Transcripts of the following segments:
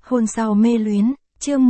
Hôn sau mê luyến, chương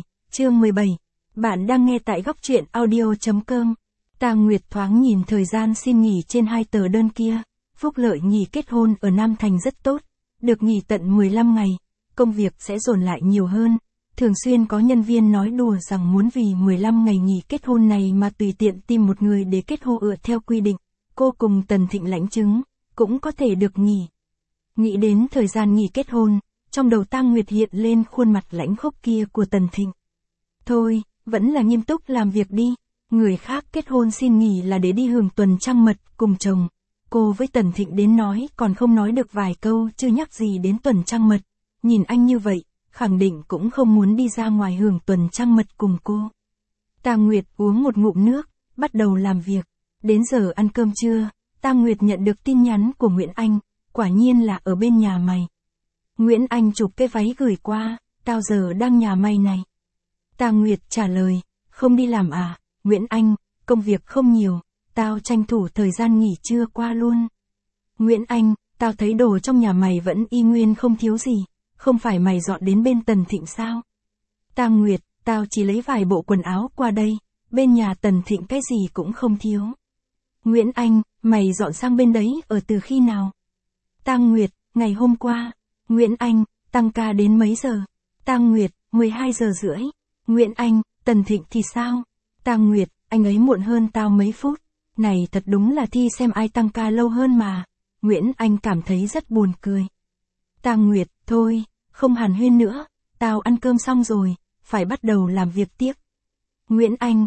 17. Bạn đang nghe tại góc truyện audio.com. Tang Nguyệt thoáng nhìn thời gian xin nghỉ trên 2 tờ đơn kia. Phúc lợi nghỉ kết hôn ở Nam Thành rất tốt, được nghỉ tận 15 ngày, công việc sẽ dồn lại nhiều hơn. Thường xuyên có nhân viên nói đùa rằng muốn vì 15 ngày nghỉ kết hôn này mà tùy tiện tìm một người để kết hôn theo quy định. Cô cùng Tần Thịnh lãnh chứng, cũng có thể được nghỉ. Nghĩ đến thời gian nghỉ kết hôn, trong đầu Tang Nguyệt hiện lên khuôn mặt lãnh khốc kia của Tần Thịnh. Thôi, vẫn là nghiêm túc làm việc đi. Người khác kết hôn xin nghỉ là để đi hưởng tuần trăng mật cùng chồng. Cô với Tần Thịnh đến nói còn không nói được vài câu chưa nhắc gì đến tuần trăng mật. Nhìn anh như vậy, khẳng định cũng không muốn đi ra ngoài hưởng tuần trăng mật cùng cô. Tang Nguyệt uống một ngụm nước, bắt đầu làm việc. Đến giờ ăn cơm trưa, Tang Nguyệt nhận được tin nhắn của Nguyễn Anh, quả nhiên là ở bên nhà mày. Nguyễn Anh chụp cái váy gửi qua, tao giờ đang nhà mày này. Tang Nguyệt trả lời, không đi làm à, Nguyễn Anh, công việc không nhiều, tao tranh thủ thời gian nghỉ trưa qua luôn. Nguyễn Anh, tao thấy đồ trong nhà mày vẫn y nguyên không thiếu gì, không phải mày dọn đến bên Tần Thịnh sao? Tang Nguyệt, tao chỉ lấy vài bộ quần áo qua đây, bên nhà Tần Thịnh cái gì cũng không thiếu. Nguyễn Anh, mày dọn sang bên đấy ở từ khi nào? Tang Nguyệt, ngày hôm qua. Nguyễn Anh, tăng ca đến mấy giờ? Tang Nguyệt, 12 giờ rưỡi. Nguyễn Anh, Tần Thịnh thì sao? Tang Nguyệt, anh ấy muộn hơn tao mấy phút. Này thật đúng là thi xem ai tăng ca lâu hơn mà. Nguyễn Anh cảm thấy rất buồn cười. Tang Nguyệt, thôi, không hàn huyên nữa, tao ăn cơm xong rồi, phải bắt đầu làm việc tiếp. Nguyễn Anh,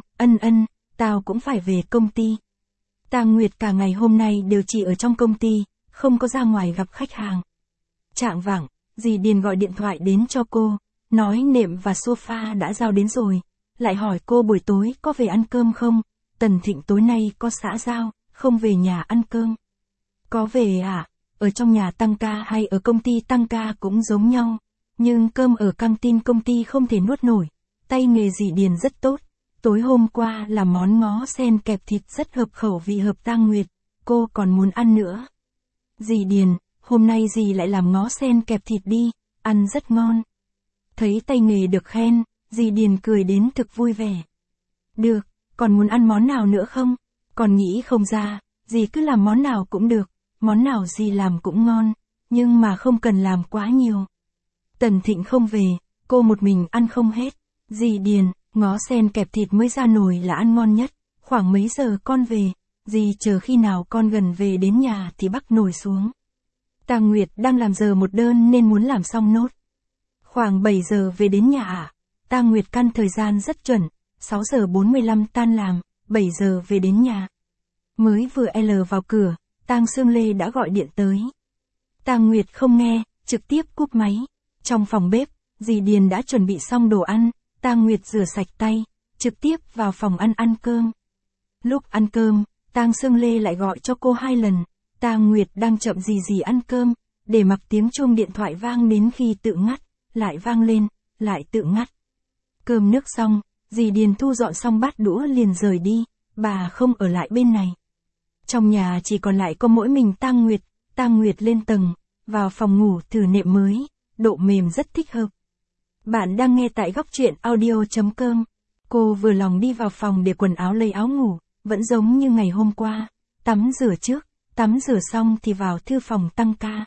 tao cũng phải về công ty. Tang Nguyệt cả ngày hôm nay đều chỉ ở trong công ty, không có ra ngoài gặp khách hàng. Chạng vạng, dì Điền gọi điện thoại đến cho cô, nói nệm và sofa đã giao đến rồi, lại hỏi cô buổi tối có về ăn cơm không, Tần Thịnh tối nay có xã giao, không về nhà ăn cơm. Có về à, ở trong nhà tăng ca hay ở công ty tăng ca cũng giống nhau, nhưng cơm ở căng tin công ty không thể nuốt nổi, tay nghề dì Điền rất tốt. Tối hôm qua là món ngó sen kẹp thịt rất hợp khẩu vị hợp Tang Nguyệt, cô còn muốn ăn nữa. Dì Điền, hôm nay dì lại làm ngó sen kẹp thịt đi, ăn rất ngon. Thấy tay nghề được khen, dì Điền cười đến thực vui vẻ. Được, còn muốn ăn món nào nữa không? Còn nghĩ không ra, dì cứ làm món nào cũng được, món nào dì làm cũng ngon, nhưng mà không cần làm quá nhiều. Tần Thịnh không về, cô một mình ăn không hết. Dì Điền, ngó sen kẹp thịt mới ra nồi là ăn ngon nhất, khoảng mấy giờ con về, dì chờ khi nào con gần về đến nhà thì bắc nồi xuống. Tang Nguyệt đang làm giờ một đơn nên muốn làm xong nốt. Khoảng 7 giờ về đến nhà à? Tang Nguyệt căn thời gian rất chuẩn, 6 giờ 45 tan làm, 7 giờ về đến nhà. Mới vừa vào cửa, Tang Sương Lê đã gọi điện tới. Tang Nguyệt không nghe, trực tiếp cúp máy. Trong phòng bếp, dì Điền đã chuẩn bị xong đồ ăn, Tang Nguyệt rửa sạch tay, trực tiếp vào phòng ăn cơm. Lúc ăn cơm, Tang Sương Lê lại gọi cho cô 2 lần. Tang Nguyệt đang chậm gì ăn cơm, để mặc tiếng chuông điện thoại vang đến khi tự ngắt, lại vang lên, lại tự ngắt. Cơm nước xong, dì Điền thu dọn xong bát đũa liền rời đi, bà không ở lại bên này. Trong nhà chỉ còn lại có mỗi mình Tang Nguyệt lên tầng, vào phòng ngủ thử nệm mới, độ mềm rất thích hợp. Bạn đang nghe tại góc truyện audio.com. Cô vừa lòng đi vào phòng để quần áo lấy áo ngủ, vẫn giống như ngày hôm qua, tắm rửa trước. Tắm rửa xong thì vào thư phòng tăng ca.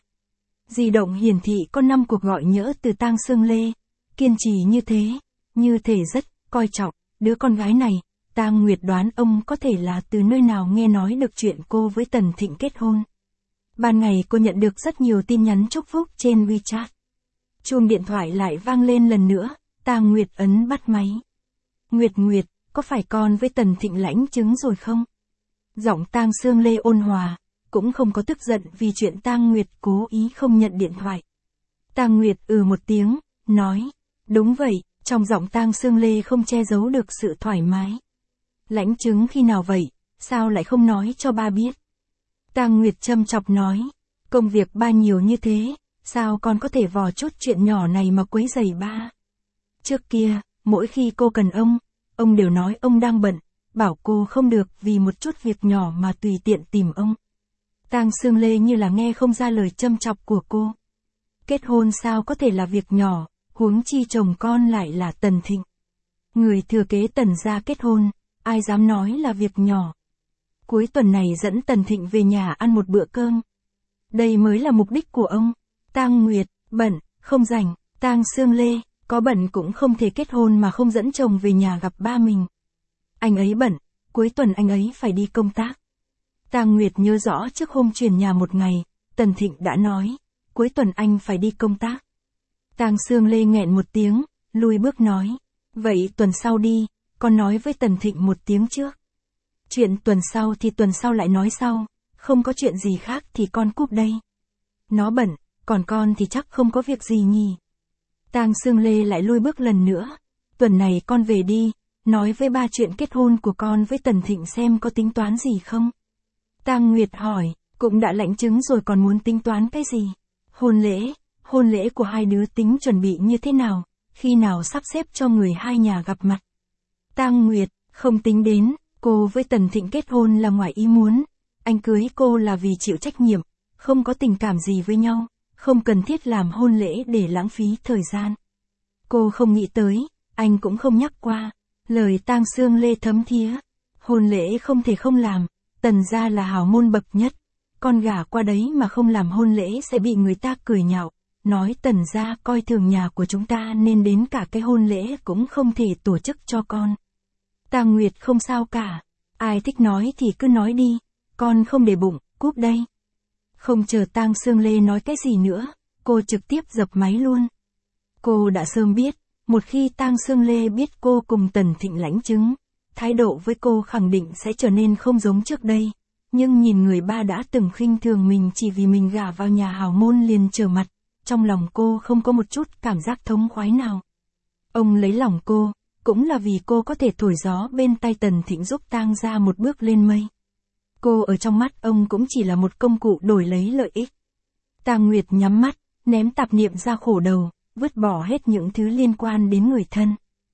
Di động hiển thị có 5 cuộc gọi nhỡ từ Tang Sương Lê. Kiên trì như thể rất coi trọng đứa con gái này. Tang Nguyệt đoán ông có thể là từ nơi nào nghe nói được chuyện cô với Tần Thịnh kết hôn. Ban ngày cô nhận được rất nhiều tin nhắn chúc phúc trên WeChat. Chuông điện thoại lại vang lên lần nữa, Tang Nguyệt ấn bắt máy. Nguyệt, có phải con với Tần Thịnh lãnh chứng rồi không? Giọng Tang Sương Lê ôn hòa, cũng không có tức giận vì chuyện Tang Nguyệt cố ý không nhận điện thoại. Tang Nguyệt một tiếng, nói, đúng vậy, trong giọng Tang Sương Lê không che giấu được sự thoải mái. Lãnh chứng khi nào vậy, sao lại không nói cho ba biết? Tang Nguyệt châm chọc nói, công việc ba nhiều như thế, sao con có thể vò chút chuyện nhỏ này mà quấy rầy ba? Trước kia, mỗi khi cô cần ông đều nói ông đang bận, bảo cô không được vì một chút việc nhỏ mà tùy tiện tìm ông. Tang Sương Lê như là nghe không ra lời châm chọc của cô. Kết hôn sao có thể là việc nhỏ, Huống chi chồng con lại là Tần Thịnh. Người thừa kế Tần gia kết hôn, ai dám nói là việc nhỏ. Cuối tuần này dẫn Tần Thịnh về nhà ăn một bữa cơm. Đây mới là mục đích của ông. Tang Nguyệt, bận, không rảnh. Tang Sương Lê, có bận cũng không thể kết hôn mà không dẫn chồng về nhà gặp ba mình. Anh ấy bận, cuối tuần anh ấy phải đi công tác. Tang Nguyệt nhớ rõ trước hôm chuyển nhà một ngày, Tần Thịnh đã nói, cuối tuần anh phải đi công tác. Tang Sương Lê nghẹn một tiếng, lùi bước nói, vậy tuần sau đi, con nói với Tần Thịnh một tiếng trước. Chuyện tuần sau thì tuần sau lại nói sau, không có chuyện gì khác thì con cúp đây. Nó bận, còn con thì chắc không có việc gì nhỉ. Tang Sương Lê lại lui bước lần nữa, tuần này con về đi, nói với ba chuyện kết hôn của con với Tần Thịnh xem có tính toán gì không. Tang Nguyệt hỏi, cũng đã lãnh chứng rồi còn muốn tính toán cái gì? Hôn lễ của hai đứa tính chuẩn bị như thế nào, khi nào sắp xếp cho người hai nhà gặp mặt? Tang Nguyệt, không tính đến, cô với Tần Thịnh kết hôn là ngoài ý muốn. Anh cưới cô là vì chịu trách nhiệm, không có tình cảm gì với nhau, không cần thiết làm hôn lễ để lãng phí thời gian. Cô không nghĩ tới, anh cũng không nhắc qua. Lời Tang Sương Lê thấm thía, hôn lễ không thể không làm, Tần gia là hào môn bậc nhất, con gả qua đấy mà không làm hôn lễ sẽ bị người ta cười nhạo, nói Tần gia coi thường nhà của chúng ta nên đến cả cái hôn lễ cũng không thể tổ chức cho con. Tang Nguyệt không sao cả, ai thích nói thì cứ nói đi, con không để bụng, cúp đây. Không chờ Tang Sương Lê nói cái gì nữa, cô trực tiếp dập máy luôn. Cô đã sớm biết, một khi Tang Sương Lê biết cô cùng Tần Thịnh lãnh chứng, thái độ với cô khẳng định sẽ trở nên không giống trước đây. Nhưng nhìn người ba đã từng khinh thường mình chỉ vì mình gả vào nhà hào môn liền trở mặt, trong lòng cô không có một chút cảm giác thống khoái nào. Ông lấy lòng cô, cũng là vì cô có thể thổi gió bên tay Tần Thịnh giúp Tang gia một bước lên mây. Cô ở trong mắt ông cũng chỉ là một công cụ đổi lấy lợi ích. Tang Nguyệt nhắm mắt, ném tạp niệm ra khổ đầu, vứt bỏ hết những thứ liên quan đến người thân.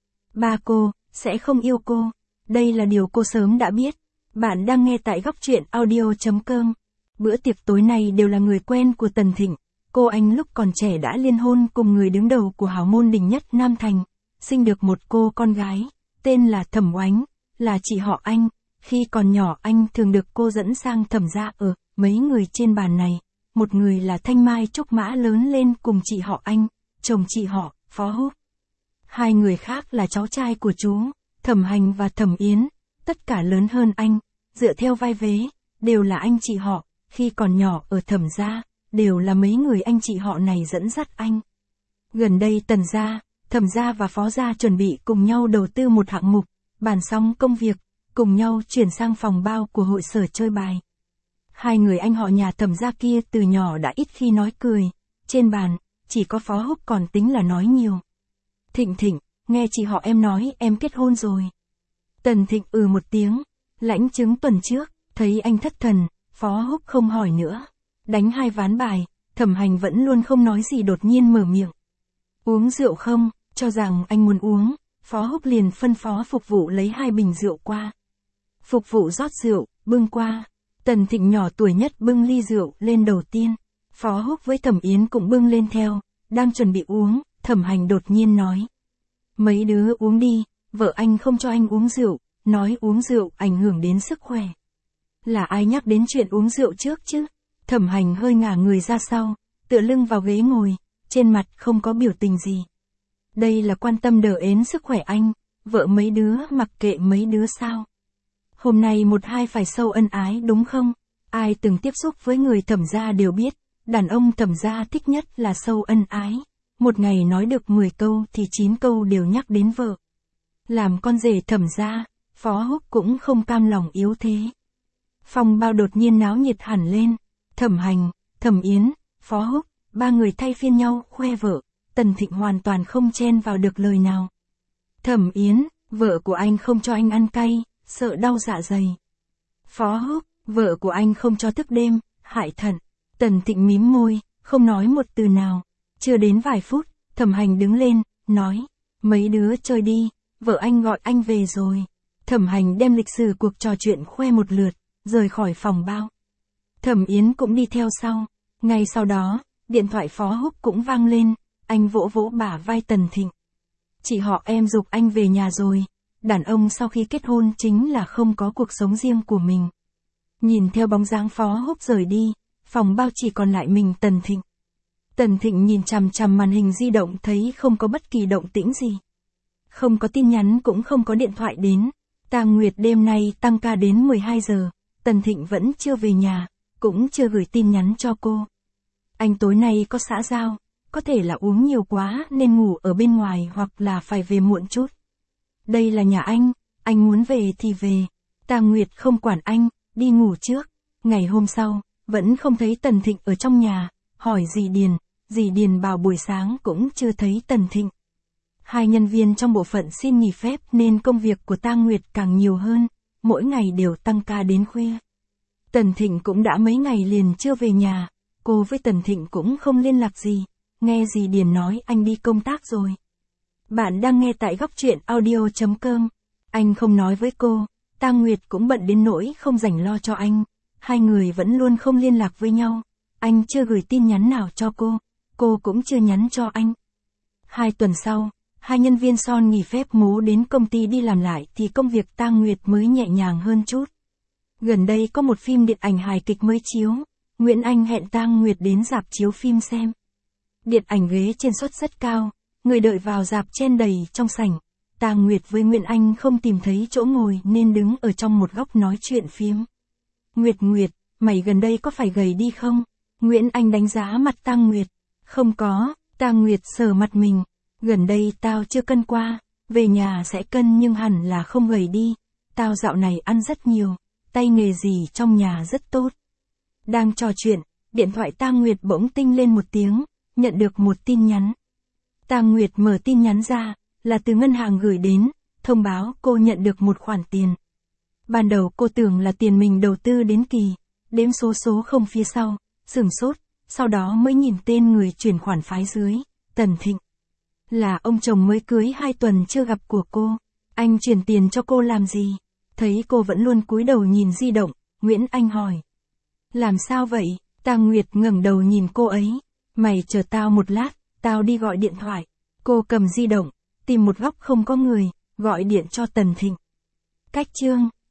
Ba cô, sẽ không yêu cô. Đây là điều cô sớm đã biết. Bạn đang nghe tại góc truyện audio.com. Bữa tiệc tối nay đều là người quen của Tần Thịnh. Cô anh lúc còn trẻ đã liên hôn cùng người đứng đầu của hào môn đình nhất Nam Thành. Sinh được một cô con gái, tên là Thẩm Oánh, là chị họ anh. Khi còn nhỏ anh thường được cô dẫn sang Thẩm gia ở, mấy người trên bàn này. Một người là Thanh Mai Trúc Mã lớn lên cùng chị họ anh, chồng chị họ, Phó Húc. Hai người khác là cháu trai của chú, Thẩm Hành và Thẩm Yến, tất cả lớn hơn anh, dựa theo vai vế, đều là anh chị họ, khi còn nhỏ ở Thẩm gia, đều là mấy người anh chị họ này dẫn dắt anh. Gần đây Tần gia, Thẩm gia và Phó gia chuẩn bị cùng nhau đầu tư một hạng mục, bàn xong công việc, cùng nhau chuyển sang phòng bao của hội sở chơi bài. Hai người anh họ nhà Thẩm gia kia từ nhỏ đã ít khi nói cười, trên bàn, chỉ có Phó Húc còn tính là nói nhiều. Thịnh, nghe chị họ em nói em kết hôn rồi. Tần Thịnh một tiếng, lãnh chứng tuần trước, thấy anh thất thần, Phó Húc không hỏi nữa. Đánh hai ván bài, Thẩm Hành vẫn luôn không nói gì đột nhiên mở miệng. Uống rượu không, cho rằng anh muốn uống, Phó Húc liền phân phó phục vụ lấy 2 bình rượu qua. Phục vụ rót rượu, bưng qua. Tần Thịnh nhỏ tuổi nhất bưng ly rượu lên đầu tiên. Phó Húc với Thẩm Yến cũng bưng lên theo, đang chuẩn bị uống, Thẩm Hành đột nhiên nói. Mấy đứa uống đi, vợ anh không cho anh uống rượu, nói uống rượu ảnh hưởng đến sức khỏe. Là ai nhắc đến chuyện uống rượu trước chứ? Thẩm Hành hơi ngả người ra sau, tựa lưng vào ghế ngồi, trên mặt không có biểu tình gì. Đây là quan tâm đờ ến sức khỏe anh, vợ mấy đứa mặc kệ mấy đứa sao. Hôm nay một hai phải sâu ân ái đúng không? Ai từng tiếp xúc với người Thẩm gia đều biết, đàn ông Thẩm gia thích nhất là sâu ân ái. Một ngày nói được 10 câu thì 9 câu đều nhắc đến vợ. Làm con rể Thẩm gia, Phó Húc cũng không cam lòng yếu thế. Phòng bao đột nhiên náo nhiệt hẳn lên. Thẩm Hành, Thẩm Yến, Phó Húc, 3 người thay phiên nhau khoe vợ. Tần Thịnh hoàn toàn không chen vào được lời nào. Thẩm Yến, vợ của anh không cho anh ăn cay, sợ đau dạ dày. Phó Húc, vợ của anh không cho thức đêm, hại thận. Tần Thịnh mím môi, không nói một từ nào. Chưa đến vài phút, Thẩm Hành đứng lên, nói, mấy đứa chơi đi, vợ anh gọi anh về rồi. Thẩm Hành đem lịch sử cuộc trò chuyện khoe một lượt, rời khỏi phòng bao. Thẩm Yến cũng đi theo sau. Ngay sau đó, điện thoại Phó Húc cũng vang lên, anh vỗ vỗ bả vai Tần Thịnh. Chị họ em giục anh về nhà rồi. Đàn ông sau khi kết hôn chính là không có cuộc sống riêng của mình. Nhìn theo bóng dáng Phó Húc rời đi, phòng bao chỉ còn lại mình Tần Thịnh. Tần Thịnh nhìn chằm chằm màn hình di động thấy không có bất kỳ động tĩnh gì. Không có tin nhắn cũng không có điện thoại đến. Tang Nguyệt đêm nay tăng ca đến 12 giờ, Tần Thịnh vẫn chưa về nhà, cũng chưa gửi tin nhắn cho cô. Anh tối nay có xã giao, có thể là uống nhiều quá nên ngủ ở bên ngoài hoặc là phải về muộn chút. Đây là nhà anh muốn về thì về. Tang Nguyệt không quản anh, đi ngủ trước. Ngày hôm sau, vẫn không thấy Tần Thịnh ở trong nhà, hỏi dì Điền bảo buổi sáng cũng chưa thấy Tần Thịnh. Hai nhân viên trong bộ phận xin nghỉ phép nên công việc của Tang Nguyệt càng nhiều hơn, mỗi ngày đều tăng ca đến khuya. Tần Thịnh cũng đã mấy ngày liền chưa về nhà, cô với Tần Thịnh cũng không liên lạc gì, nghe dì Điền nói anh đi công tác rồi. Bạn đang nghe tại góc truyện audio.com. Anh không nói với cô, Tang Nguyệt cũng bận đến nỗi không rảnh lo cho anh, hai người vẫn luôn không liên lạc với nhau. Anh chưa gửi tin nhắn nào cho cô cũng chưa nhắn cho anh. 2 tuần sau, hai nhân viên Son nghỉ phép mố đến công ty đi làm lại thì công việc Tang Nguyệt mới nhẹ nhàng hơn chút. Gần đây có một phim điện ảnh hài kịch mới chiếu, Nguyễn Anh hẹn Tang Nguyệt đến rạp chiếu phim xem. Điện ảnh ghế trên suất rất cao, người đợi vào rạp chen đầy trong sảnh. Tang Nguyệt với Nguyễn Anh không tìm thấy chỗ ngồi nên đứng ở trong một góc nói chuyện phiếm. Nguyệt, mày gần đây có phải gầy đi không? Nguyễn Anh đánh giá mặt Tang Nguyệt. Không có, Tang Nguyệt sờ mặt mình. Gần đây tao chưa cân qua, về nhà sẽ cân nhưng hẳn là không gầy đi. Tao dạo này ăn rất nhiều, tay nghề gì trong nhà rất tốt. Đang trò chuyện, điện thoại Tang Nguyệt bỗng tinh lên một tiếng, nhận được một tin nhắn. Tang Nguyệt mở tin nhắn ra, là từ ngân hàng gửi đến, thông báo cô nhận được một khoản tiền. Ban đầu cô tưởng là tiền mình đầu tư đến kỳ, đếm số không phía sau, sửng sốt, sau đó mới nhìn tên người chuyển khoản phái dưới, Tần Thịnh. Là ông chồng mới cưới 2 tuần chưa gặp của cô. Anh chuyển tiền cho cô làm gì? Thấy cô vẫn luôn cúi đầu nhìn di động, Nguyễn Anh hỏi. Làm sao vậy? Tang Nguyệt ngẩng đầu nhìn cô ấy. Mày chờ tao một lát, tao đi gọi điện thoại. Cô cầm di động, tìm một góc không có người, gọi điện cho Tần Thịnh. Cách chương